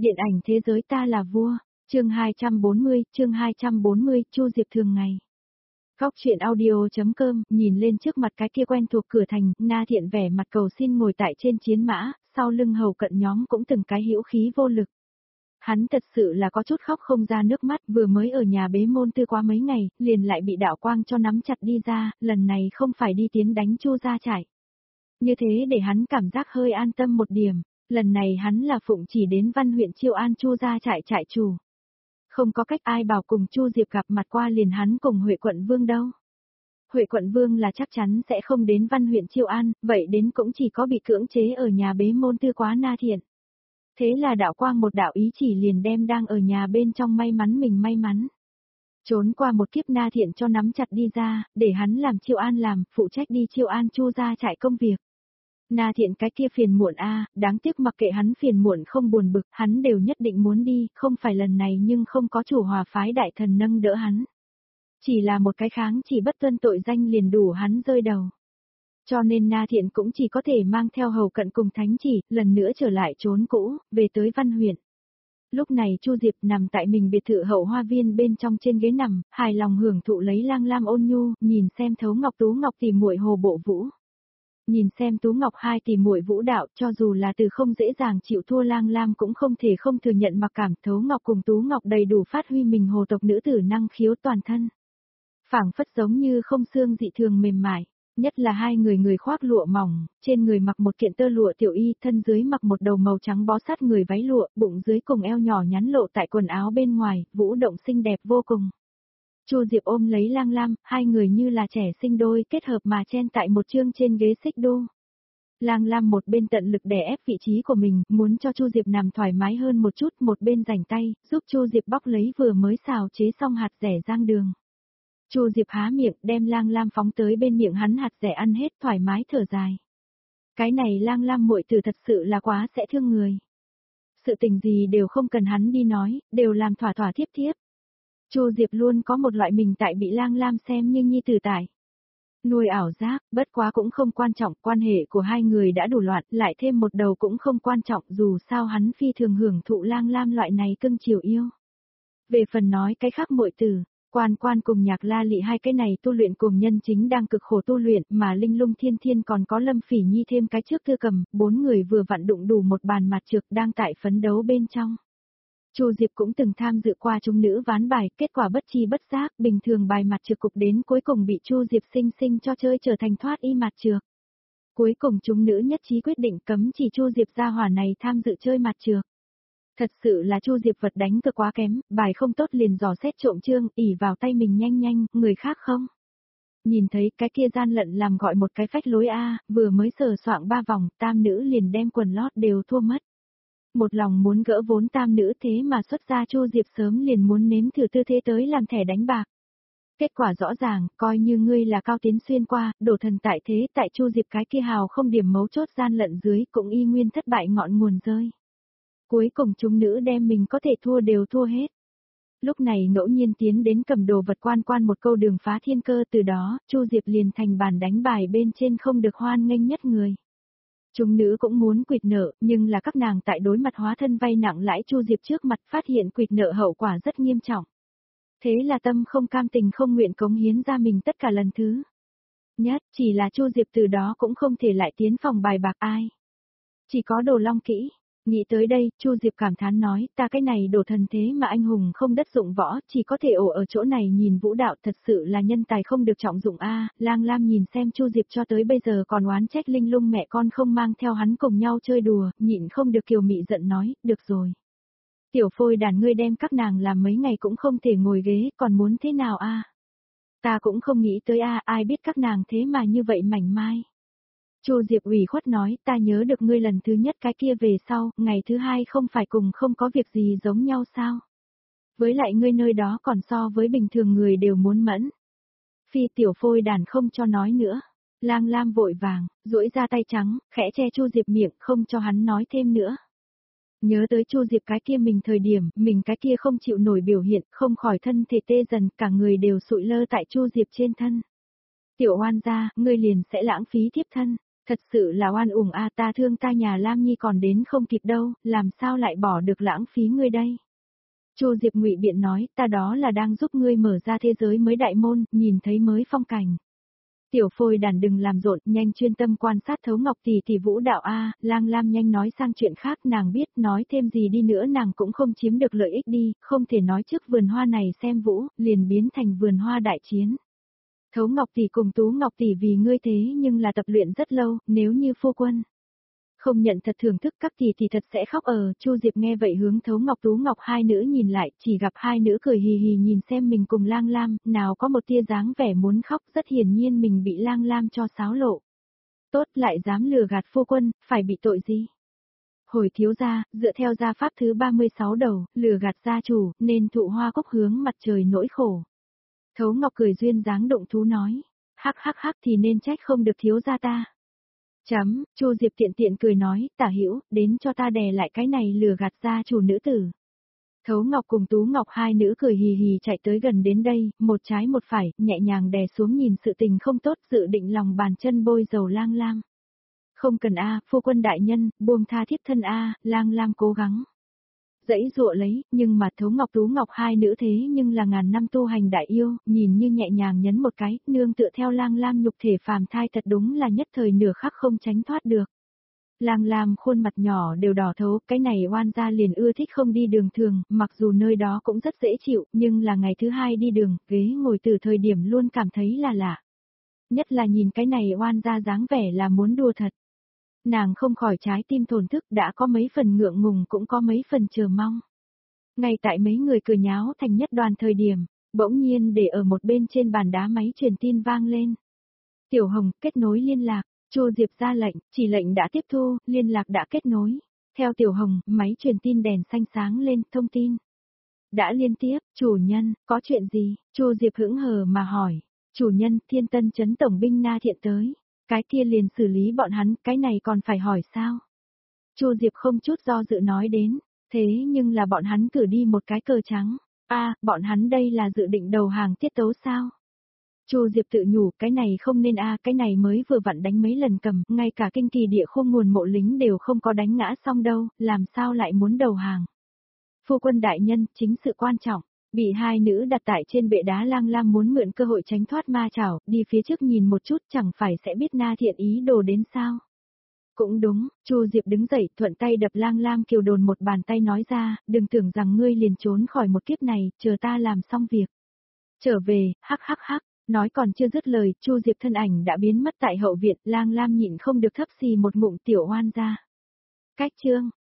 Điện ảnh thế giới ta là vua, chương 240, Chu Diệp thường ngày. Góc truyện audio.com, nhìn lên trước mặt cái kia quen thuộc cửa thành, Na Thiện vẻ mặt cầu xin ngồi tại trên chiến mã, sau lưng hầu cận nhóm cũng từng cái hữu khí vô lực. Hắn thật sự là có chút khóc không ra nước mắt, vừa mới ở nhà bế môn tư quá mấy ngày, liền lại bị đạo quang cho nắm chặt đi ra, lần này không phải đi tiến đánh Chu gia trại. Như thế để hắn cảm giác hơi an tâm một điểm. Lần này hắn là phụng chỉ đến Văn huyện Chiêu An Chu gia trại trại chủ. Không có cách ai bảo cùng Chu Diệp gặp mặt qua liền hắn cùng Huệ Quận Vương đâu. Huệ Quận Vương là chắc chắn sẽ không đến Văn huyện Chiêu An, vậy đến cũng chỉ có bị cưỡng chế ở nhà bế môn tư quá Na Thiện. Thế là đạo quang một đạo ý chỉ liền đem đang ở nhà bên trong may mắn mình may mắn. Trốn qua một kiếp Na Thiện cho nắm chặt đi ra, để hắn làm Chiêu An làm, phụ trách đi Chiêu An Chu gia trại công việc. Na Thiện cái kia phiền muộn đáng tiếc mặc kệ hắn phiền muộn không buồn bực, hắn đều nhất định muốn đi, không phải lần này nhưng không có chủ hòa phái đại thần nâng đỡ hắn. Chỉ là một cái kháng chỉ bất tuân tội danh liền đủ hắn rơi đầu. Cho nên Na Thiện cũng chỉ có thể mang theo hầu cận cùng thánh chỉ, lần nữa trở lại trốn cũ, về tới Văn huyện. Lúc này Chu Diệp nằm tại mình biệt thự hậu hoa viên bên trong trên ghế nằm, hài lòng hưởng thụ lấy Lang Lam ôn nhu, nhìn xem Thấu Ngọc Tú Ngọc tỉ muội hồ bộ vũ. Nhìn xem Tú Ngọc hai tỷ muội vũ đạo, cho dù là từ không dễ dàng chịu thua Lang Lam cũng không thể không thừa nhận mặc cảm. Thấu Ngọc cùng Tú Ngọc đầy đủ phát huy mình hồ tộc nữ tử năng khiếu toàn thân. Phảng phất giống như không xương dị thường mềm mại, nhất là hai người khoác lụa mỏng, trên người mặc một kiện tơ lụa tiểu y, thân dưới mặc một đầu màu trắng bó sát người váy lụa, bụng dưới cùng eo nhỏ nhắn lộ tại quần áo bên ngoài, vũ động xinh đẹp vô cùng. Chu Diệp ôm lấy Lang Lam, hai người như là trẻ sinh đôi kết hợp mà chen tại một chương trên ghế xích đu. Lang Lam một bên tận lực đè ép vị trí của mình, muốn cho Chu Diệp nằm thoải mái hơn một chút, một bên rảnh tay, giúp Chu Diệp bóc lấy vừa mới xào chế xong hạt dẻ rang đường. Chu Diệp há miệng, đem Lang Lam phóng tới bên miệng hắn hạt dẻ ăn hết thoải mái thở dài. Cái này Lang Lam muội tử thật sự là quá sẽ thương người. Sự tình gì đều không cần hắn đi nói, đều làm thỏa thỏa thiếp thiếp. Chu Diệp luôn có một loại mình tại bị Lang Lam xem như nhi tử tại. Nuôi ảo giác, bất quá cũng không quan trọng, quan hệ của hai người đã đủ loạn, lại thêm một đầu cũng không quan trọng, dù sao hắn phi thường hưởng thụ Lang Lam loại này cưng chiều yêu. Về phần nói cái khác muội tử, Quan Quan cùng Nhạc La Lị hai cái này tu luyện cùng nhân chính đang cực khổ tu luyện, mà Linh Lung Thiên Thiên còn có Lâm Phỉ Nhi thêm cái trước Tư Cầm, bốn người vừa vặn đụng đủ một bàn mặt trược đang tại phấn đấu bên trong. Chu Diệp cũng từng tham dự qua chúng nữ ván bài, kết quả bất chi bất giác, bình thường bài mặt trược cục đến cuối cùng bị Chu Diệp sinh cho chơi trở thành thoát y mặt trược. Cuối cùng chúng nữ nhất trí quyết định cấm chỉ Chu Diệp gia hỏa này tham dự chơi mặt trược. Thật sự là Chu Diệp vật đánh cực quá kém, bài không tốt liền dò xét trộm chương, ỉ vào tay mình nhanh, người khác không. Nhìn thấy cái kia gian lận làm gọi một cái phách lối vừa mới sờ soạng 3 vòng, tam nữ liền đem quần lót đều thua mất. Một lòng muốn gỡ vốn tam nữ thế mà xuất ra Chu Diệp sớm liền muốn nếm thử tư thế tới làm thẻ đánh bạc. Kết quả rõ ràng, coi như ngươi là cao tiến xuyên qua, đổ thần tại thế tại Chu Diệp cái kia hào không điểm mấu chốt gian lận dưới cũng y nguyên thất bại ngọn nguồn rơi. Cuối cùng chúng nữ đem mình có thể thua đều thua hết. Lúc này ngẫu nhiên tiến đến cầm đồ vật Quan một câu đường phá thiên cơ, từ đó, Chu Diệp liền thành bàn đánh bài bên trên không được hoan nghênh nhất người. Chúng nữ cũng muốn quỵt nợ, nhưng là các nàng tại đối mặt hóa thân vay nặng lãi Chu Diệp trước mặt phát hiện quỵt nợ hậu quả rất nghiêm trọng. Thế là tâm không cam tình không nguyện cống hiến ra mình tất cả lần thứ nhất, chỉ là Chu Diệp từ đó cũng không thể lại tiến phòng bài bạc ai. Chỉ có Đồ Long Kỹ. Nghĩ tới đây, Chu Diệp cảm thán nói, ta cái này Đồ thần thế mà anh hùng không đất dụng võ, chỉ có thể ổ ở chỗ này nhìn vũ đạo, thật sự là nhân tài không được trọng dụng Lang Lam nhìn xem Chu Diệp cho tới bây giờ còn oán trách Linh Lung mẹ con không mang theo hắn cùng nhau chơi đùa, nhịn không được kiều mị giận nói, được rồi. Tiểu phôi đàn ngươi đem các nàng làm mấy ngày cũng không thể ngồi ghế, còn muốn thế nào Ta cũng không nghĩ tới ai biết các nàng thế mà như vậy mảnh mai. Chu Diệp ủy khuất nói, ta nhớ được ngươi lần thứ nhất cái kia về sau, ngày thứ hai không phải cùng không có việc gì giống nhau sao? Với lại ngươi nơi đó còn so với bình thường người đều muốn mẫn. Phi tiểu phôi đàn không cho nói nữa. Lang Lam vội vàng, duỗi ra tay trắng, khẽ che Chu Diệp miệng, không cho hắn nói thêm nữa. Nhớ tới Chu Diệp cái kia mình thời điểm, mình cái kia không chịu nổi biểu hiện, không khỏi thân thể tê dần, cả người đều sụi lơ tại Chu Diệp trên thân. Tiểu oan gia, ngươi liền sẽ lãng phí thiếp thân. Thật sự là oan uổng a, ta thương ta nhà Lam Nhi còn đến không kịp đâu, làm sao lại bỏ được lãng phí ngươi đây. Chu Diệp ngụy biện nói, ta đó là đang giúp ngươi mở ra thế giới mới đại môn, nhìn thấy mới phong cảnh. Tiểu Phôi Đàn đừng làm rộn, nhanh chuyên tâm quan sát Thấu Ngọc tỷ tỷ vũ đạo a. Lang Lam nhanh nói sang chuyện khác, nàng biết nói thêm gì đi nữa nàng cũng không chiếm được lợi ích đi, không thể nói trước vườn hoa này xem vũ, liền biến thành vườn hoa đại chiến. Thấu Ngọc tỷ cùng Tú Ngọc tỷ vì ngươi thế nhưng là tập luyện rất lâu, nếu như phu quân không nhận thật thưởng thức các thì thật sẽ khóc. Chu Diệp nghe vậy hướng Thấu Ngọc Tú Ngọc hai nữ nhìn lại, chỉ gặp hai nữ cười hì hì nhìn xem mình cùng Lang Lam, nào có một tia dáng vẻ muốn khóc, rất hiển nhiên mình bị Lang Lam cho xáo lộ. Tốt, lại dám lừa gạt phu quân, phải bị tội gì? Hồi thiếu gia, dựa theo gia pháp thứ 36 đầu, lừa gạt gia chủ, nên thụ hoa cúc hướng mặt trời nỗi khổ. Thấu Ngọc cười duyên dáng động thú nói, hắc hắc hắc thì nên trách không được thiếu gia ta. Chấm, Chu Diệp tiện tiện cười nói, Tả Hữu, đến cho ta đè lại cái này lừa gạt gia chủ nữ tử. Thấu Ngọc cùng Tú Ngọc hai nữ cười hì hì chạy tới gần đến đây, một trái một phải, nhẹ nhàng đè xuống nhìn sự tình không tốt, dự định lòng bàn chân bôi dầu Lang Lam. Không cần a, phu quân đại nhân, buông tha thiếp thân a, Lang Lam cố gắng dãy dụa lấy, nhưng mà Thấu Ngọc Tú Ngọc hai nữ thế nhưng là ngàn năm tu hành đại yêu, nhìn như nhẹ nhàng nhấn một cái, nương tựa theo Lang Lam nhục thể phàm thai thật đúng là nhất thời nửa khắc không tránh thoát được. Lang Lam khuôn mặt nhỏ đều đỏ thấu, cái này oan gia liền ưa thích không đi đường thường, mặc dù nơi đó cũng rất dễ chịu, nhưng là ngày thứ hai đi đường, ghế ngồi từ thời điểm luôn cảm thấy là lạ. Nhất là nhìn cái này oan gia dáng vẻ là muốn đùa thật. Nàng không khỏi trái tim thổn thức, đã có mấy phần ngượng ngùng cũng có mấy phần chờ mong. Ngay tại mấy người cười nháo thành nhất đoàn thời điểm, bỗng nhiên để ở một bên trên bàn đá máy truyền tin vang lên. Tiểu Hồng, kết nối liên lạc, Chu Diệp ra lệnh, chỉ lệnh đã tiếp thu, liên lạc đã kết nối. Theo Tiểu Hồng, máy truyền tin đèn xanh sáng lên, thông tin. Đã liên tiếp, chủ nhân, có chuyện gì? Chu Diệp hững hờ mà hỏi. Chủ nhân, Thiên Tân trấn tổng binh Na Thiện tới. Cái kia liền xử lý bọn hắn, cái này còn phải hỏi sao? Chu Diệp không chút do dự nói đến, thế nhưng là bọn hắn cử đi một cái cờ trắng. Bọn hắn đây là dự định đầu hàng tiết tấu sao? Chu Diệp tự nhủ, cái này không nên cái này mới vừa vặn đánh mấy lần cầm, ngay cả kinh kỳ địa khung nguồn mộ lính đều không có đánh ngã xong đâu, làm sao lại muốn đầu hàng? Phu quân đại nhân, chính sự quan trọng. Bị hai nữ đặt tại trên bệ đá, Lang Lam muốn mượn cơ hội tránh thoát ma chảo, đi phía trước nhìn một chút chẳng phải sẽ biết Na Thiện ý đồ đến sao. Cũng đúng, Chu Diệp đứng dậy, thuận tay đập Lang Lam kiều đồn một bàn tay nói ra, đừng tưởng rằng ngươi liền trốn khỏi một kiếp này, chờ ta làm xong việc. Trở về, hắc hắc hắc, nói còn chưa dứt lời, Chu Diệp thân ảnh đã biến mất tại hậu viện, Lang Lam nhịn không được thấp xì một ngụm tiểu oan ra. Cách chương